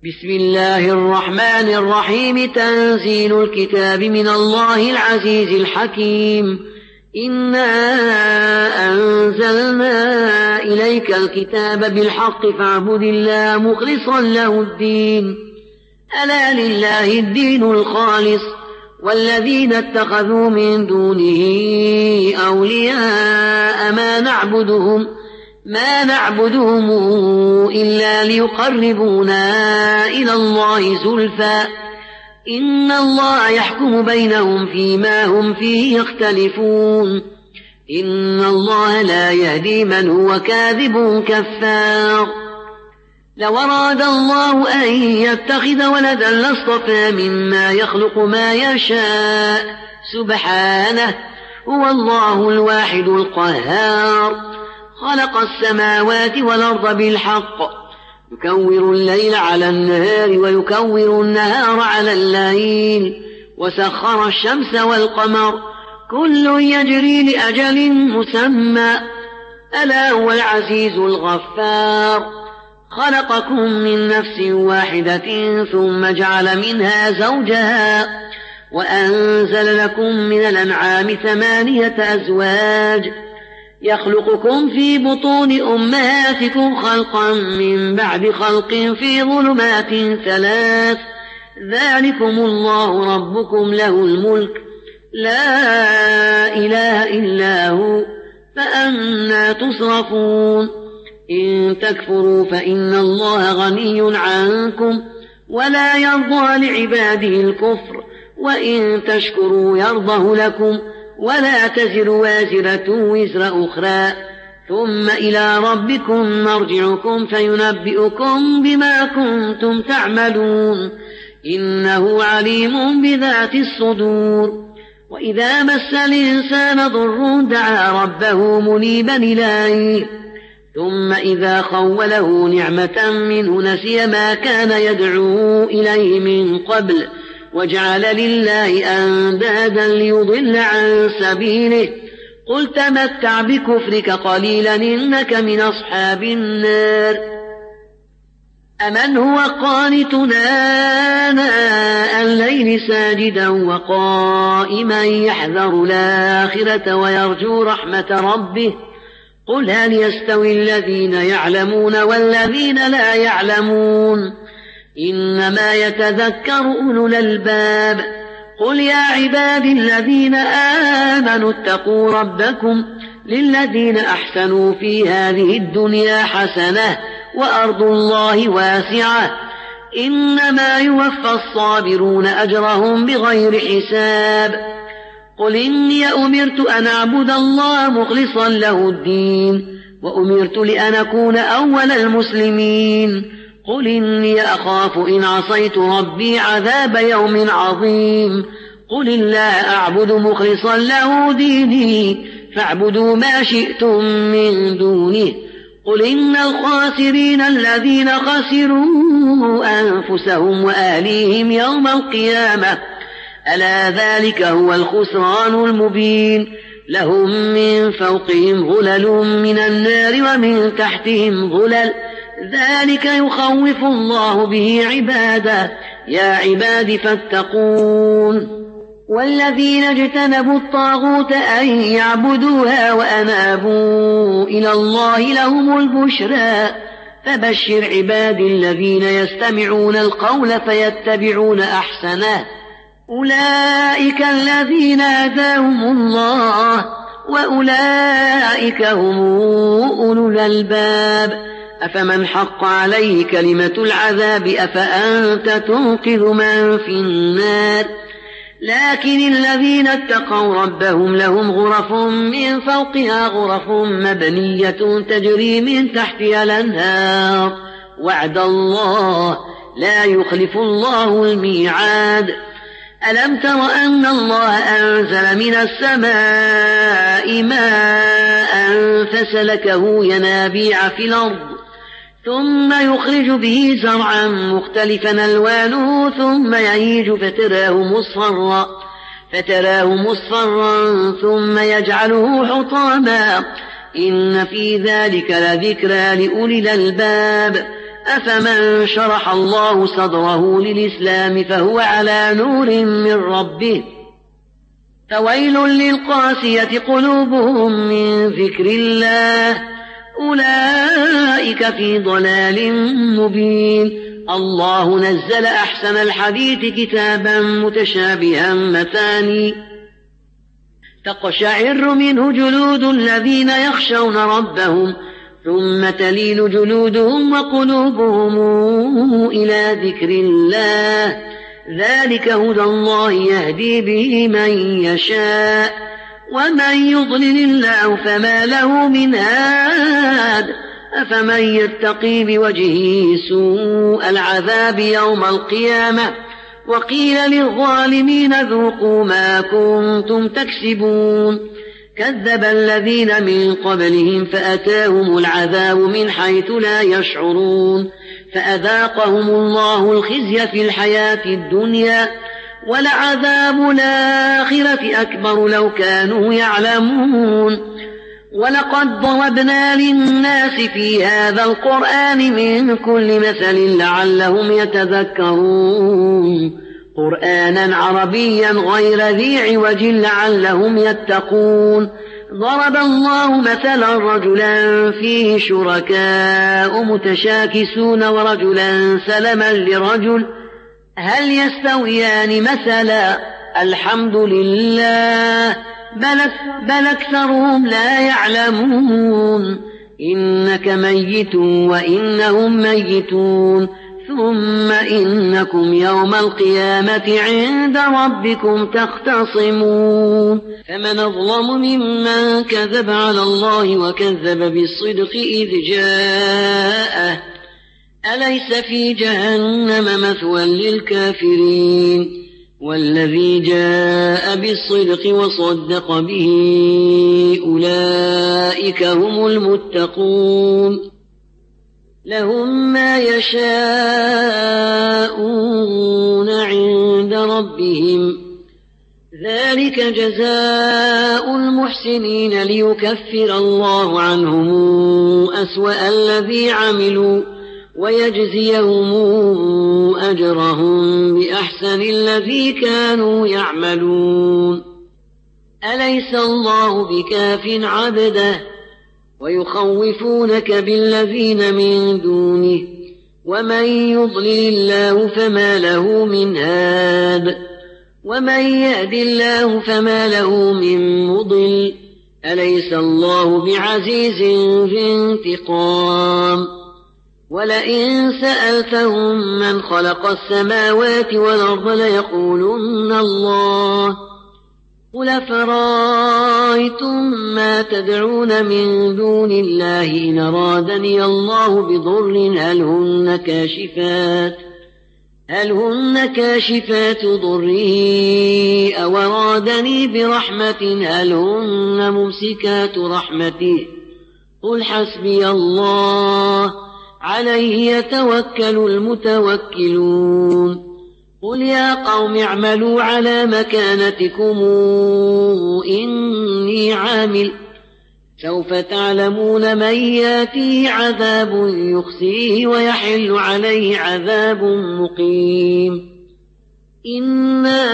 بسم الله الرحمن الرحيم. تنزيل الكتاب من الله العزيز الحكيم. إنا أنزلنا إليك الكتاب بالحق فاعبد الله مخلصا له الدين. ألا لله الدين الخالص والذين اتخذوا من دونه أولياء ما نعبدهم إلا ليقربونا إلى الله زلفى إن الله يحكم بينهم فيما هم فيه يختلفون. إن الله لا يهدي من هو كاذب كفار. لو أراد الله أن يتخذ ولدا لاصطفى مما يخلق ما يشاء سبحانه هو الله الواحد القهار. خلق السماوات والأرض بالحق يكور الليل على النهار ويكور النهار على الليل وسخر الشمس والقمر كل يجري لأجل مسمى ألا هو العزيز الغفار. خلقكم من نفس واحدة ثم جعل منها زوجها وأنزل لكم من الأنعام 8 أزواج يخلقكم في بطون أمهاتكم خلقا من بعد خلق في ظلمات 3 ذلكم الله ربكم له الملك لا إله إلا هو فأنى تصرفون. إن تكفروا فإن الله غني عنكم ولا يرضى لعباده الكفر وإن تشكروا يرضه لكم ولا تزر وازرة وزر أخرى ثم إلى ربكم مرجعكم فينبئكم بما كنتم تعملون إنه عليم بذات الصدور. وإذا مس الإنسان ضر دعا ربه منيبا إليه ثم إذا خوله نعمة منه نسي ما كان يدعو إليه من قبل وجعل لله أندادا ليضل عن سبيله قل تمتع بكفرك قليلا إنك من أصحاب النار. أمن هو قانت آناء الليل ساجدا وقائما يحذر الآخرة ويرجو رحمة ربه قل هل يستوي الذين يعلمون والذين لا يعلمون إنما يتذكر أولو الألباب. قل يا عبادي الذين آمنوا اتقوا ربكم للذين أحسنوا في هذه الدنيا حسنة وأرض الله واسعة إنما يوفى الصابرون أجرهم بغير حساب. قل إني أمرت أن أعبد الله مخلصا له الدين وأمرت لأن أكون أول المسلمين. قل إني أخاف إن عصيت ربي عذاب يوم عظيم. قل الله أعبد مخلصا له ديني فاعبدوا ما شئتم من دونه. قل إن الخاسرين الذين خسروا أنفسهم وأهليهم يوم القيامة ألا ذلك هو الخسران المبين. لهم من فوقهم ظلل من النار ومن تحتهم ظلل ذلك يخوف الله به عباده يا عباد فاتقون. والذين اجتنبوا الطاغوت أن يعبدوها وأنابوا إلى الله لهم البشرى فبشر عباد الذين يستمعون القول فيتبعون أحسنه أولئك الذين هداهم الله وأولئك هم أولو الألباب. أفمن حق عليه كلمة العذاب أفأنت تنقذ من في النار. لكن الذين اتقوا ربهم لهم غرف من فوقها غرف مبنية تجري من تحتها الأنهار وعد الله لا يخلف الله الميعاد. ألم تر أن الله أنزل من السماء ماء فسلكه ينابيع في الأرض ثم يخرج به زرعا مختلفا ألوانه ثم يهيج فتراه مصفرا ثم يجعله حطاما إن في ذلك لذكرى لأولي الألباب. أفمن شرح الله صدره للإسلام فهو على نور من ربه فويل للقاسية قلوبهم من ذكر الله أولئك في ضلال مبين. الله نزل أحسن الحديث كتابا متشابها مثاني تقشعر منه جلود الذين يخشون ربهم ثم تلين جلودهم وقلوبهم إلى ذكر الله ذلك هدى الله يهدي به من يشاء ومن يضلل الله فما له من هاد أفمن يتقي بوجهه سوء العذاب يوم القيامة وقيل للظالمين ذوقوا ما كنتم تكسبون كذب الذين من قبلهم فأتاهم العذاب من حيث لا يشعرون فأذاقهم الله الخزي في الحياة الدنيا ولعذاب الآخرة أكبر لو كانوا يعلمون ولقد ضربنا للناس في هذا القرآن من كل مثل لعلهم يتذكرون قرآنا عربيا غير ذي عوج لعلهم يتقون ضرب الله مثلا رجلا فيه شركاء متشاكسون ورجلا سلما لرجل هل يستويان مثلا الحمد لله بل أكثرهم لا يعلمون إنك ميت وإنهم ميتون ثم إنكم يوم القيامة عند ربكم تختصمون فمن أظلم ممن كذب على الله وكذب بالصدق إذ جاءه أليس في جهنم مثوى للكافرين والذي جاء بالصدق وصدق به أولئك هم المتقون لهم ما يشاءون عند ربهم ذلك جزاء المحسنين ليكفر الله عنهم أسوأ الذي عملوا ويجزيهم أجرهم بأحسن الذي كانوا يعملون أليس الله بكاف عبده ويخوفونك بالذين من دونه ومن يضلل الله فما له من هاد ومن يهد الله فما له من مضل أليس الله بعزيز ذي انتقام ولئن سألتهم من خلق السماوات والأرض ليقولن الله قل أفرأيتم ما تدعون من دون الله إن أرادني الله بضر هل هن كاشفات ضره أو أرادني برحمة هل هن ممسكات رحمته قل حسبي الله عليه يتوكل المتوكلون قل يا قوم اعملوا على مكانتكم إني عامل سوف تعلمون من ياتيه عذاب يخزيه ويحل عليه عذاب مقيم إنا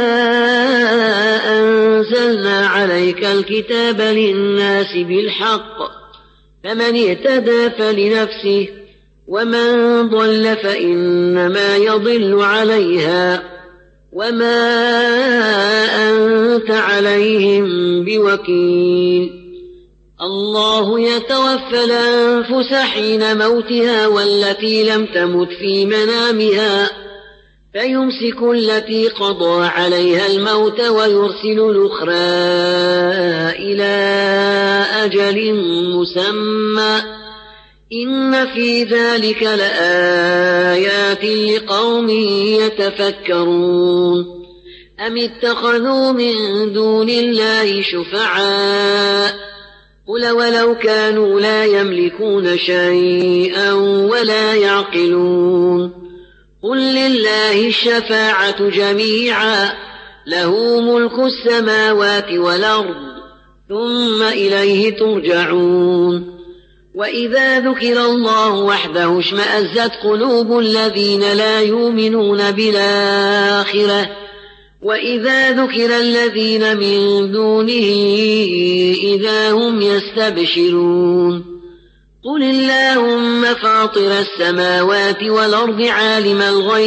أنزلنا عليك الكتاب للناس بالحق فمن اهتدى فلنفسه ومن ضل فإنما يضل عليها وما أنت عليهم بوكيل الله يتوفى الأنفس حين موتها والتي لم تمت في منامها فيمسك التي قضى عليها الموت ويرسل الأخرى إلى أجل مسمى إن في ذلك لآيات لقوم يتفكرون أم اتخذوا من دون الله شفعاء قل ولو كانوا لا يملكون شيئا ولا يعقلون قل لله الشفاعة جميعا له ملك السماوات والأرض ثم إليه ترجعون وإذا ذكر الله وحده اشمأزت قلوب الذين لا يؤمنون بالآخرة وإذا ذكر الذين من دونه إذا هم يستبشرون قل اللهم فاطر السماوات والأرض عالم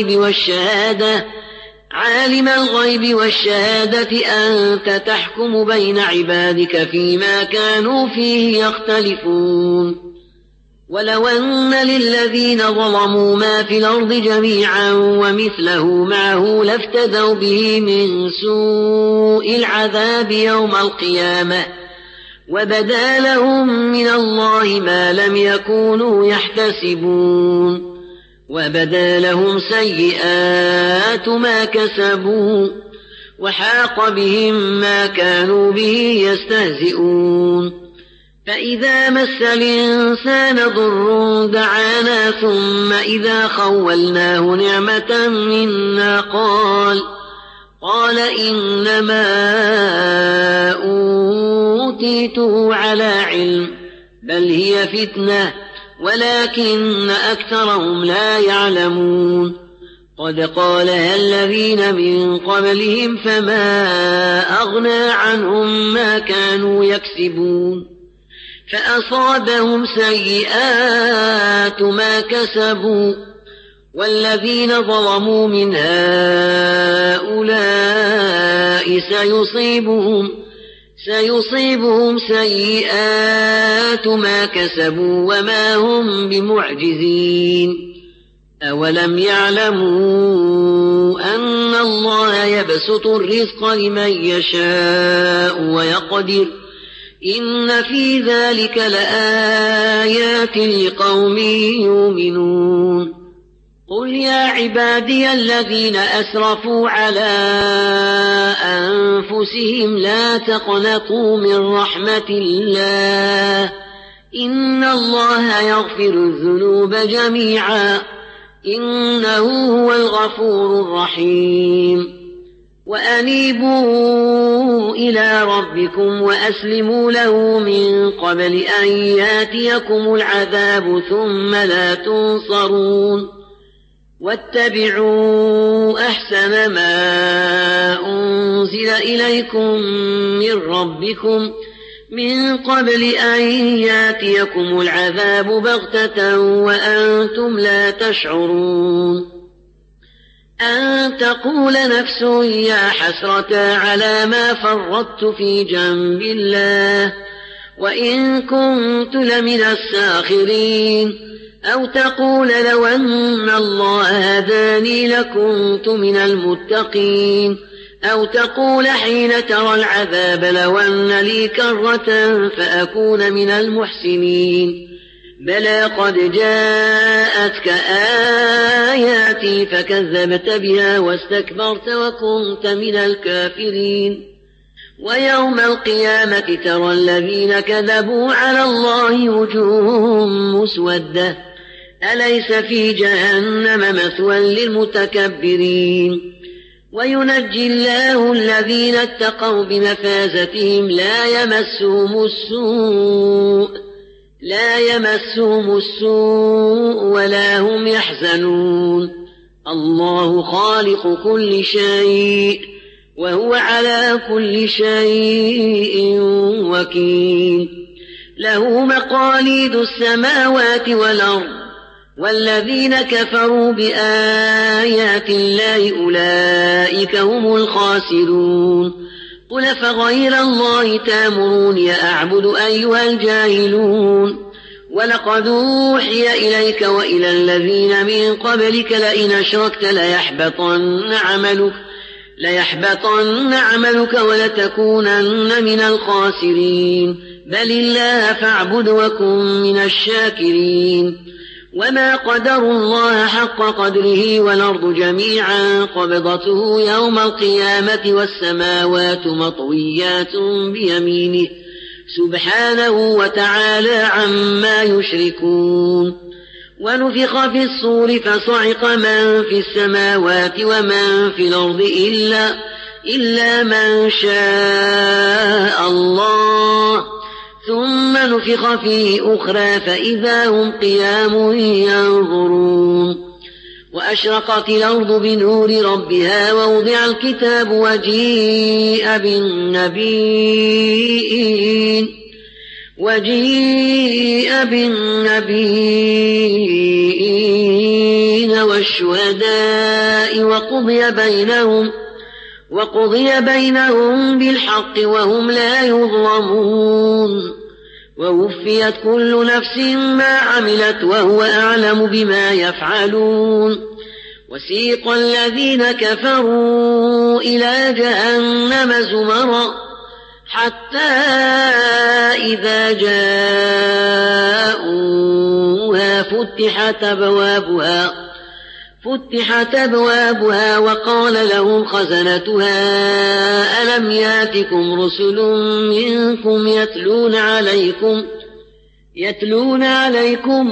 الغيب والشهادة أنت تحكم بين عبادك فيما كانوا فيه يختلفون ولو أن للذين ظلموا ما في الأرض جميعا ومثله معه لافتدوا به من سوء العذاب يوم القيامة وبدا لهم من الله ما لم يكونوا يحتسبون وبدا لهم سيئات ما كسبوا وحاق بهم ما كانوا به يستهزئون فإذا مس الإنسان ضر دعانا ثم إذا خولناه نعمة منا قال إنما أوتيته على علم بل هي فتنة ولكن أكثرهم لا يعلمون قد قالها الذين من قبلهم فما أغنى عنهم ما كانوا يكسبون فأصابهم سيئات ما كسبوا والذين ظلموا من هؤلاء سيصيبهم سيئات ما كسبوا وما هم بمعجزين أولم يعلموا أن الله يبسط الرزق لمن يشاء ويقدر إن في ذلك لآيات لقوم يؤمنون قل يا عبادي الذين أسرفوا على أنفسهم لا تقنطوا من رحمة الله إن الله يغفر الذنوب جميعا إنه هو الغفور الرحيم وأنيبوا إلى ربكم وأسلموا له من قبل أن ياتيكم العذاب ثم لا تنصرون واتبعوا أحسن ما أنزل إليكم من ربكم من قبل أن ياتيكم العذاب بغتة وأنتم لا تشعرون أن تقول نفس يا حسرة على ما فرطت في جنب الله وإن كنت لمن الساخرين أو تقول لو أن الله هداني لكنت من المتقين أو تقول حين ترى العذاب لو أن لي كرة فأكون من المحسنين بلى قد جاءتك آياتي فكذبت بها واستكبرت وكنت من الكافرين ويوم القيامة ترى الذين كذبوا على الله وجوههم مسودة أليس في جهنم مثوى للمتكبرين وينجي الله الذين اتقوا بمفازتهم لا يمسهم السوء ولا هم يحزنون الله خالق كل شيء وهو على كل شيء وكيل له مقاليد السماوات والأرض والذين كفروا بآيات الله أولئك هم الخاسرون قل فغير الله تامروني أعبد أيها الجاهلون ولقد أوحي إليك وإلى الذين من قبلك لئن أشركت ليحبطن عملك ولتكونن من الخاسرين بل الله فاعبد وكن من الشاكرين وما قدروا الله حق قدره والأرض جميعا قبضته يوم القيامة والسماوات مطويات بيمينه سبحانه وتعالى عما يشركون ونفخ في الصور فصعق من في السماوات ومن في الأرض إلا من شاء الله ثم نفخ فيه أخرى فإذا هم قيام ينظرون وأشرقت الأرض بنور ربها ووضع الكتاب وجيء بالنبيين والشهداء وقضي بينهم بالحق وهم لا يظلمون ووفيت كل نفس ما عملت وهو أعلم بما يفعلون وسيق الذين كفروا إلى جهنم زمرا حتى إذا جاءوها فتحت أبوابها وقال لهم خزنتها ألم ياتكم رسل منكم يتلون عليكم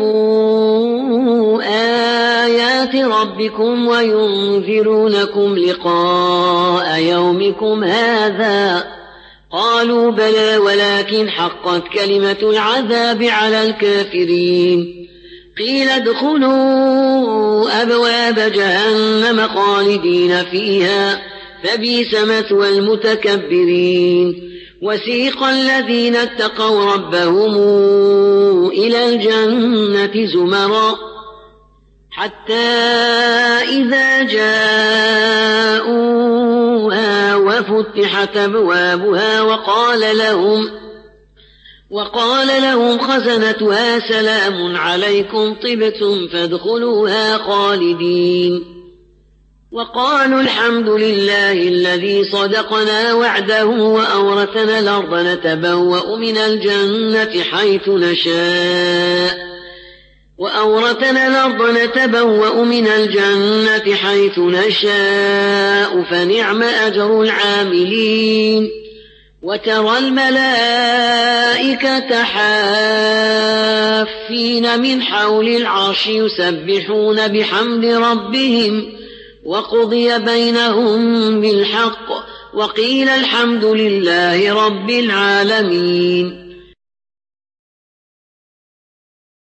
آيات ربكم وينذرونكم لقاء يومكم هذا قالوا بلى ولكن حقت كلمة العذاب على الكافرين قيل ادخلوا أبواب جهنم خالدين فيها فبئس مثوى المتكبرين وسيق الذين اتقوا ربهم إلى الجنة زمرا حتى إذا جاءوها وفتحت أبوابها وقال لهم خزنتها سلام عليكم طبتم فادخلوها خالدين وقالوا الحمد لله الذي صدقنا وعده وأورثنا الأرض نتبوأ من الجنة حيث نشاء فنعم أجر العاملين وترى الملائكة حافين من حول العرش يسبحون بحمد ربهم وقضي بينهم بالحق وقيل الحمد لله رب العالمين